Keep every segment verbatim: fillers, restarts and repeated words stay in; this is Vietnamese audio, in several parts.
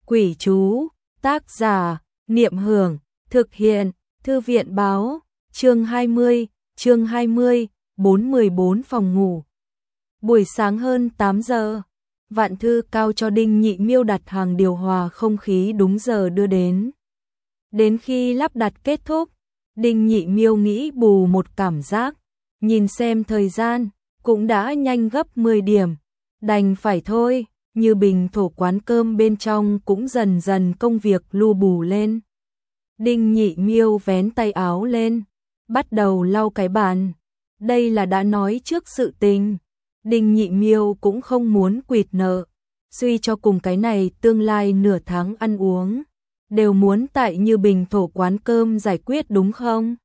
Quỷ chú, tác giả, Niệm Hưởng, thực hiện, Thư viện báo, chương hai mươi, chương hai mươi, bốn mười bốn phòng ngủ. Buổi sáng hơn tám giờ, Vạn Thư Cao cho Đinh Nhị Miêu đặt hàng điều hòa không khí đúng giờ đưa đến. Đến khi lắp đặt kết thúc, Đinh Nhị Miêu nghĩ bù một cảm giác, nhìn xem thời gian, cũng đã nhanh gấp mười điểm, đành phải thôi. Như bình thổ quán cơm bên trong cũng dần dần công việc lu bù lên. Đinh Nhị Miêu vén tay áo lên, bắt đầu lau cái bàn. Đây là đã nói trước sự tình. Đinh Nhị Miêu cũng không muốn quỵt nợ, suy cho cùng cái này tương lai nửa tháng ăn uống, đều muốn tại Như Bình thổ quán cơm giải quyết đúng không?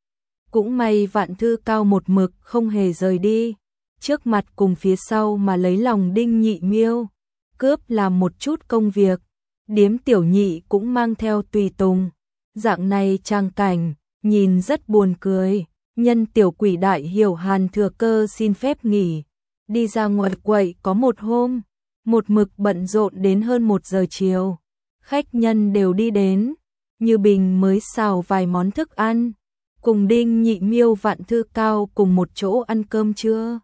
Cũng may Vạn Thư Cao một mực không hề rời đi, trước mặt cùng phía sau mà lấy lòng Đinh Nhị Miêu. Cướp làm một chút công việc, Điếm Tiểu Nhị cũng mang theo tùy tùng. Dạng này trang cảnh, nhìn rất buồn cười. Nhân tiểu quỷ đại hiểu Hàn thừa cơ xin phép nghỉ, đi ra ngoài quậy có một hôm, một mực bận rộn đến hơn một giờ chiều. Khách nhân đều đi đến, Như Bình mới xào vài món thức ăn, cùng Đinh Nhị Miêu Vạn Thư Cao cùng một chỗ ăn cơm trưa.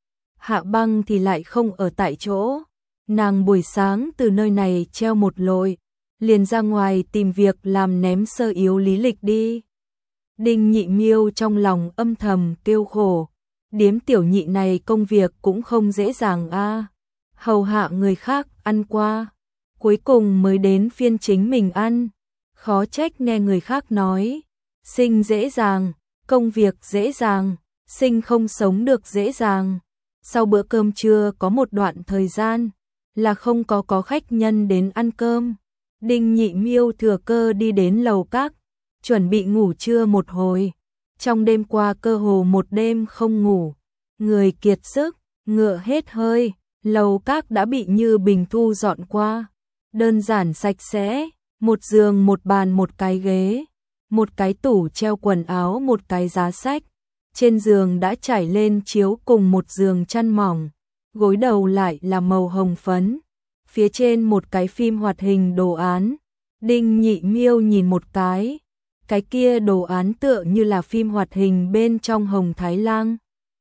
Hạ Băng thì lại không ở tại chỗ. Nàng buổi sáng từ nơi này treo một lội, liền ra ngoài tìm việc làm ném sơ yếu lý lịch đi. Đinh Nhị Miêu trong lòng âm thầm kêu khổ, Điếm Tiểu Nhị này công việc cũng không dễ dàng a, à. Hầu hạ người khác ăn qua, cuối cùng mới đến phiên chính mình ăn. Khó trách nghe người khác nói, sinh dễ dàng, công việc dễ dàng, sinh không sống được dễ dàng. Sau bữa cơm trưa có một đoạn thời gian là không có có khách nhân đến ăn cơm. Đinh Nhị Miêu thừa cơ đi đến lầu các, chuẩn bị ngủ trưa một hồi. Trong đêm qua cơ hồ một đêm không ngủ, người kiệt sức, ngựa hết hơi, lầu các đã bị Như Bình thu dọn qua. Đơn giản sạch sẽ, một giường một bàn một cái ghế, một cái tủ treo quần áo một cái giá sách. Trên giường đã trải lên chiếu cùng một giường chăn mỏng. Gối đầu lại là màu hồng phấn, phía trên một cái phim hoạt hình đồ án. Đinh Nhị Miêu nhìn một cái, cái kia đồ án tựa như là phim hoạt hình bên trong Hồng Thái Lang.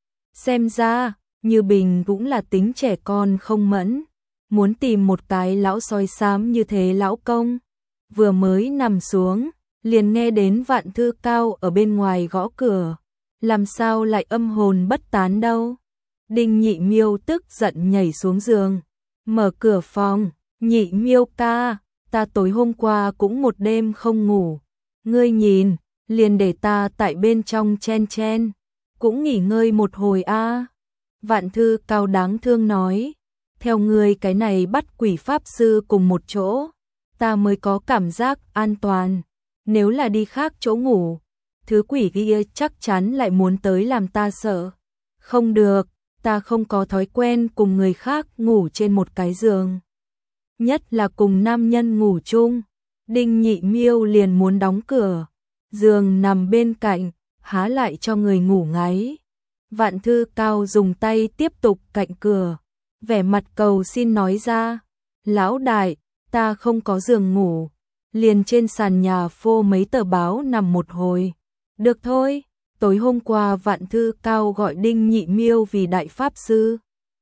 Xem ra, Như Bình cũng là tính trẻ con không mẫn, muốn tìm một cái lão soi xám như thế lão công. Vừa mới nằm xuống, liền nghe đến Vạn Thư Cao ở bên ngoài gõ cửa, làm sao lại âm hồn bất tán đâu. Đinh Nhị Miêu tức giận nhảy xuống giường, mở cửa phòng, Nhị Miêu ca, ta tối hôm qua cũng một đêm không ngủ, ngươi nhìn, liền để ta tại bên trong chen chen, cũng nghỉ ngơi một hồi a. À. Vạn Thư Cao đáng thương nói, theo ngươi cái này bắt quỷ pháp sư cùng một chỗ, ta mới có cảm giác an toàn, nếu là đi khác chỗ ngủ, thứ quỷ kia chắc chắn lại muốn tới làm ta sợ. Không được, ta không có thói quen cùng người khác ngủ trên một cái giường, nhất là cùng nam nhân ngủ chung. Đinh Nhị Miêu liền muốn đóng cửa, giường nằm bên cạnh, há lại cho người ngủ ngáy. Vạn Thư Cao dùng tay tiếp tục cạnh cửa, vẻ mặt cầu xin nói ra, lão đại, ta không có giường ngủ, liền trên sàn nhà phô mấy tờ báo nằm một hồi. Được thôi. Tối hôm qua Vạn Thư Cao gọi Đinh Nhị Miêu vì đại pháp sư,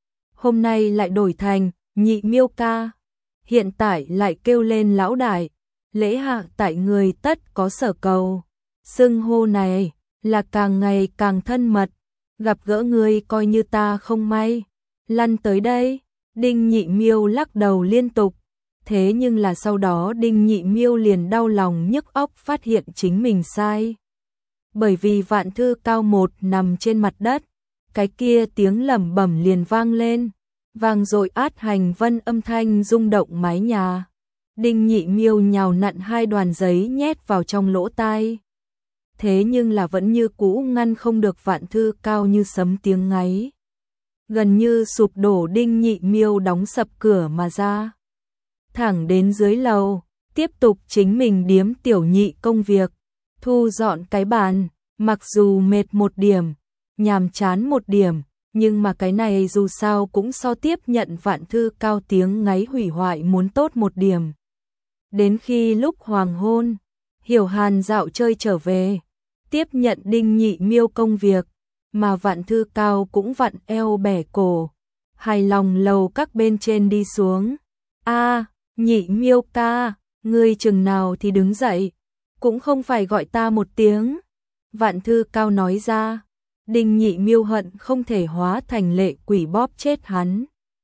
hôm nay lại đổi thành Nhị Miêu ca, hiện tại lại kêu lên lão đại. Lễ hạ tại người tất có sở cầu, xưng hô này là càng ngày càng thân mật, gặp gỡ người coi như ta không may, lăn tới đây. Đinh Nhị Miêu lắc đầu liên tục, thế nhưng là sau đó Đinh Nhị Miêu liền đau lòng nhức óc phát hiện chính mình sai. Bởi vì Vạn Thư Cao một nằm trên mặt đất, cái kia tiếng lẩm bẩm liền vang lên, vang dội át hành vân âm thanh rung động mái nhà. Đinh Nhị Miêu nhào nặn hai đoàn giấy nhét vào trong lỗ tai, thế nhưng là vẫn như cũ ngăn không được Vạn Thư Cao như sấm tiếng ngáy. Gần như sụp đổ, Đinh Nhị Miêu đóng sập cửa mà ra, thẳng đến dưới lầu, tiếp tục chính mình Điếm Tiểu Nhị công việc. Thu dọn cái bàn, mặc dù mệt một điểm, nhàm chán một điểm, nhưng mà cái này dù sao cũng so tiếp nhận Vạn Thư Cao tiếng ngáy hủy hoại muốn tốt một điểm. Đến khi lúc hoàng hôn, Hiểu Hàn dạo chơi trở về, tiếp nhận Đinh Nhị Miêu công việc, mà Vạn Thư Cao cũng vặn eo bẻ cổ, hài lòng lầu các bên trên đi xuống. A, Nhị Miêu ca, ngươi chừng nào thì đứng dậy, cũng không phải gọi ta một tiếng. Vạn Thư Cao nói ra. Đinh Nhị Miêu hận không thể hóa thành lệ quỷ bóp chết hắn.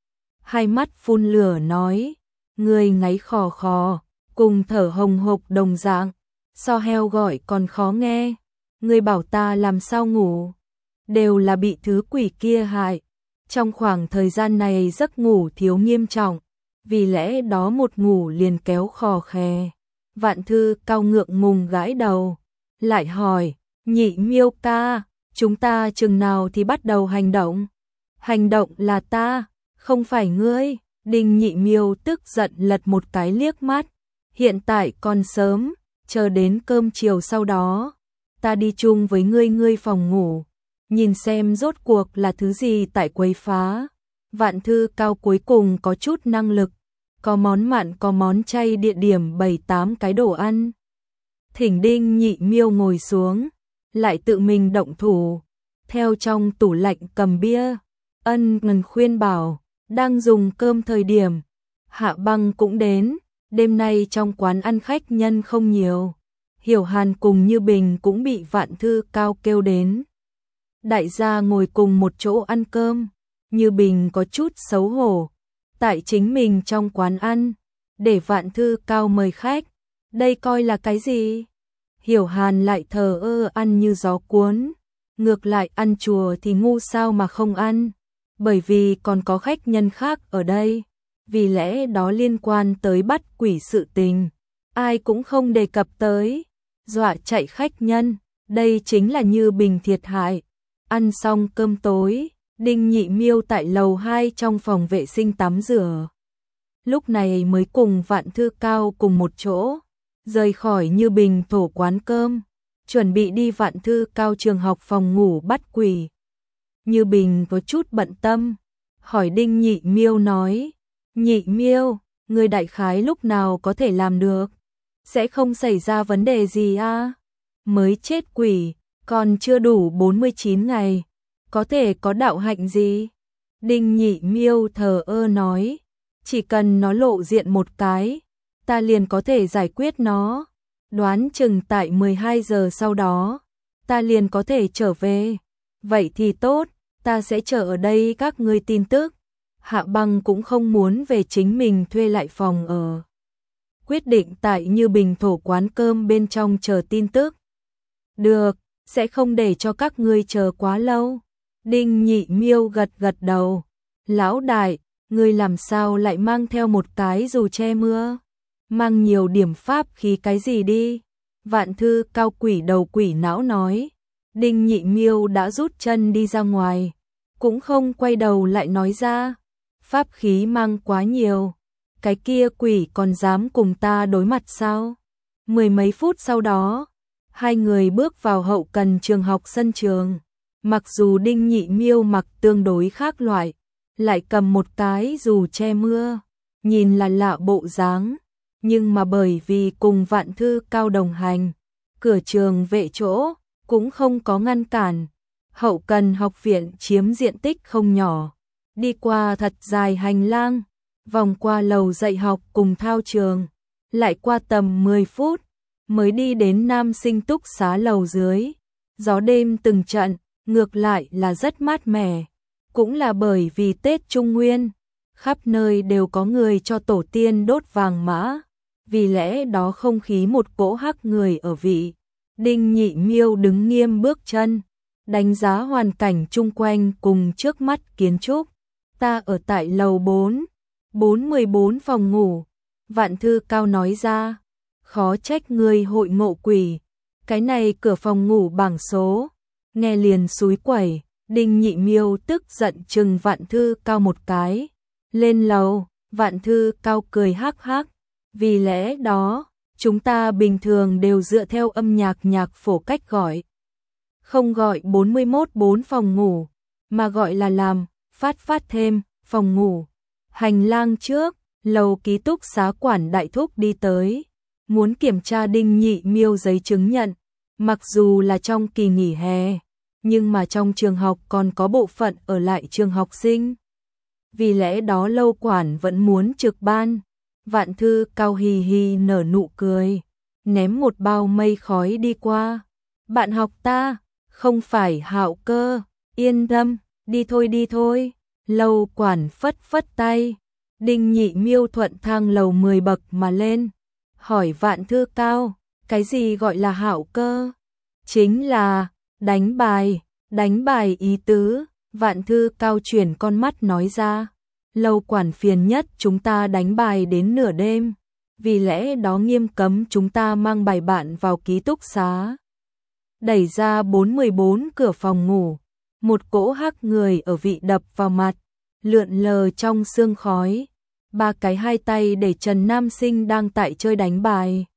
Hai mắt phun lửa nói, ngươi ngáy khò khò, cùng thở hồng hộc đồng dạng, so heo gọi còn khó nghe. Ngươi bảo ta làm sao ngủ, đều là bị thứ quỷ kia hại. Trong khoảng thời gian này giấc ngủ thiếu nghiêm trọng, vì lẽ đó một ngủ liền kéo khò khè. Vạn Thư Cao ngượng ngùng gãi đầu, lại hỏi, Nhị Miêu ca, chúng ta chừng nào thì bắt đầu hành động? Hành động là ta, không phải ngươi. Đinh Nhị Miêu tức giận lật một cái liếc mắt, hiện tại còn sớm, chờ đến cơm chiều sau đó, ta đi chung với ngươi ngươi phòng ngủ, nhìn xem rốt cuộc là thứ gì tại quấy phá. Vạn Thư Cao cuối cùng có chút năng lực, có món mặn có món chay, địa điểm bảy tám cái đồ ăn. Thỉnh Đinh Nhị Miêu ngồi xuống, lại tự mình động thủ, theo trong tủ lạnh cầm bia, ân ngần khuyên bảo, đang dùng cơm thời điểm, Hạ Băng cũng đến, đêm nay trong quán ăn khách nhân không nhiều. Hiểu Hàn cùng Như Bình cũng bị Vạn Thư Cao kêu đến. Đại gia ngồi cùng một chỗ ăn cơm, Như Bình có chút xấu hổ, tại chính mình trong quán ăn, để Vạn Thư Cao mời khách, đây coi là cái gì? Hiểu Hàn lại thờ ơ ăn như gió cuốn, ngược lại ăn chùa thì ngu sao mà không ăn, bởi vì còn có khách nhân khác ở đây, vì lẽ đó liên quan tới bắt quỷ sự tình, ai cũng không đề cập tới, dọa chạy khách nhân, đây chính là Như Bình thiệt hại. Ăn xong cơm tối, Đinh Nhị Miêu tại lầu hai trong phòng vệ sinh tắm rửa, lúc này mới cùng Vạn Thư Cao cùng một chỗ rời khỏi Như Bình thổ quán cơm, chuẩn bị đi Vạn Thư Cao trường học phòng ngủ bắt quỷ. Như Bình có chút bận tâm, hỏi Đinh Nhị Miêu nói, Nhị Miêu, người đại khái lúc nào có thể làm được, sẽ không xảy ra vấn đề gì à? Mới chết quỷ, còn chưa đủ bốn mươi chín ngày, có thể có đạo hạnh gì? Đinh Nhị Miêu thờ ơ nói, chỉ cần nó lộ diện một cái, ta liền có thể giải quyết nó, đoán chừng tại mười hai giờ sau đó, ta liền có thể trở về. Vậy thì tốt, ta sẽ chờ ở đây các ngươi tin tức. Hạ Băng cũng không muốn về chính mình thuê lại phòng ở, quyết định tại Như Bình thổ quán cơm bên trong chờ tin tức. Được, sẽ không để cho các ngươi chờ quá lâu. Đinh Nhị Miêu gật gật đầu. Lão đại, ngươi làm sao lại mang theo một cái dù che mưa? Mang nhiều điểm pháp khí cái gì đi? Vạn Thư Cao quỷ đầu quỷ não nói. Đinh Nhị Miêu đã rút chân đi ra ngoài, cũng không quay đầu lại nói ra. Pháp khí mang quá nhiều, cái kia quỷ còn dám cùng ta đối mặt sao? Mười mấy phút sau đó, hai người bước vào hậu cần trường học sân trường. Mặc dù Đinh Nhị Miêu mặc tương đối khác loại, lại cầm một cái dù che mưa, nhìn là lạ bộ dáng, nhưng mà bởi vì cùng Vạn Thư Cao đồng hành, cửa trường vệ chỗ cũng không có ngăn cản. Hậu cần học viện chiếm diện tích không nhỏ, đi qua thật dài hành lang, vòng qua lầu dạy học cùng thao trường, lại qua tầm mười phút mới đi đến nam sinh túc xá lầu dưới. Gió đêm từng trận, ngược lại là rất mát mẻ, cũng là bởi vì Tết Trung Nguyên, khắp nơi đều có người cho tổ tiên đốt vàng mã, vì lẽ đó không khí một cỗ hắc người ở vị. Đinh Nhị Miêu đứng nghiêm bước chân, đánh giá hoàn cảnh chung quanh cùng trước mắt kiến trúc. Ta ở tại lầu bốn, bốn mươi bốn phòng ngủ. Vạn Thư Cao nói ra, khó trách người hội ngộ quỷ, cái này cửa phòng ngủ bảng số, nghe liền xúi quẩy. Đinh Nhị Miêu tức giận chừng Vạn Thư Cao một cái, lên lầu. Vạn Thư Cao cười hắc hắc, vì lẽ đó chúng ta bình thường đều dựa theo âm nhạc nhạc phổ cách gọi, không gọi bốn mươi mốt bốn phòng ngủ, mà gọi là làm phát phát thêm phòng ngủ. Hành lang trước Lầu ký túc xá quản đại thúc đi tới, muốn kiểm tra Đinh Nhị Miêu giấy chứng nhận, mặc dù là trong kỳ nghỉ hè, nhưng mà trong trường học còn có bộ phận ở lại trường học sinh. Vì lẽ đó lâu quản vẫn muốn trực ban. Vạn Thư Cao hì hì nở nụ cười, ném một bao mây khói đi qua. Bạn học ta, không phải Hạo Cơ, yên tâm, đi thôi đi thôi. Lâu quản phất phất tay, Đinh Nhị Miêu thuận thang lầu mười bậc mà lên, hỏi Vạn Thư Cao, cái gì gọi là Hạo Cơ? Chính là đánh bài, đánh bài ý tứ. Vạn Thư Cao chuyển con mắt nói ra, lâu quản phiền nhất chúng ta đánh bài đến nửa đêm, vì lẽ đó nghiêm cấm chúng ta mang bài bạn vào ký túc xá. Đẩy ra bốn mươi bốn cửa phòng ngủ, một cỗ hắc người ở vị đập vào mặt, lượn lờ trong sương khói. Ba cái hai tay để trần nam sinh đang tại chơi đánh bài.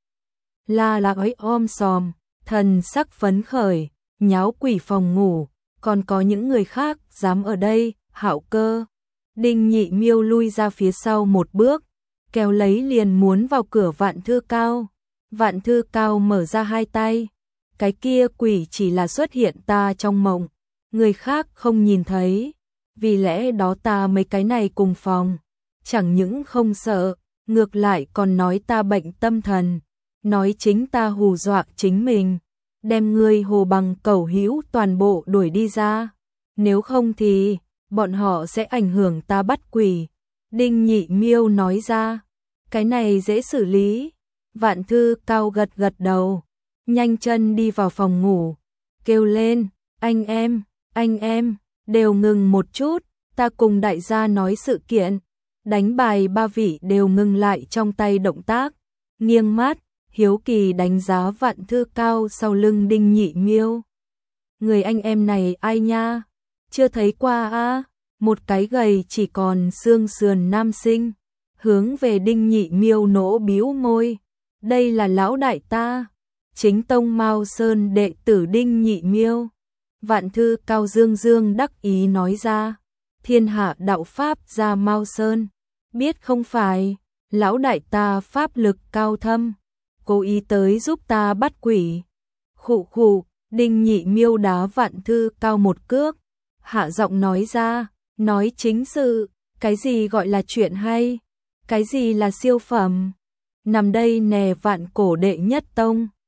La là ói om sòm, thần sắc phấn khởi, nháo quỷ phòng ngủ, còn có những người khác dám ở đây. Hạo Cơ. Đinh Nhị Miêu lui ra phía sau một bước, kéo lấy liền muốn vào cửa Vạn Thư Cao. Vạn Thư Cao mở ra hai tay, cái kia quỷ chỉ là xuất hiện ta trong mộng, người khác không nhìn thấy, vì lẽ đó ta mấy cái này cùng phòng, chẳng những không sợ, ngược lại còn nói ta bệnh tâm thần, nói chính ta hù dọa chính mình, đem ngươi hồ bằng cẩu hữu toàn bộ đuổi đi ra, nếu không thì bọn họ sẽ ảnh hưởng ta bắt quỷ. Đinh Nhị Miêu nói ra, cái này dễ xử lý. Vạn Thư Cao gật gật đầu, nhanh chân đi vào phòng ngủ, kêu lên, anh em, anh em, đều ngừng một chút, ta cùng đại gia nói sự kiện. Đánh bài ba vị đều ngừng lại trong tay động tác, nghiêng mắt, hiếu kỳ đánh giá Vạn Thư Cao sau lưng Đinh Nhị Miêu. Người anh em này ai nha? Chưa thấy qua a? À? Một cái gầy chỉ còn xương sườn nam sinh, hướng về Đinh Nhị Miêu nỗ bĩu môi. Đây là lão đại ta, chính tông Mao Sơn đệ tử Đinh Nhị Miêu. Vạn Thư Cao dương dương đắc ý nói ra, thiên hạ đạo pháp ra Mao Sơn, biết không phải, lão đại ta pháp lực cao thâm, cố ý tới giúp ta bắt quỷ. Khụ khụ, Đinh Nhị Miêu đá Vạn Thư Cao một cước, hạ giọng nói ra, nói chính sự, cái gì gọi là chuyện hay, cái gì là siêu phẩm, nằm đây nè Vạn Cổ đệ nhất tông.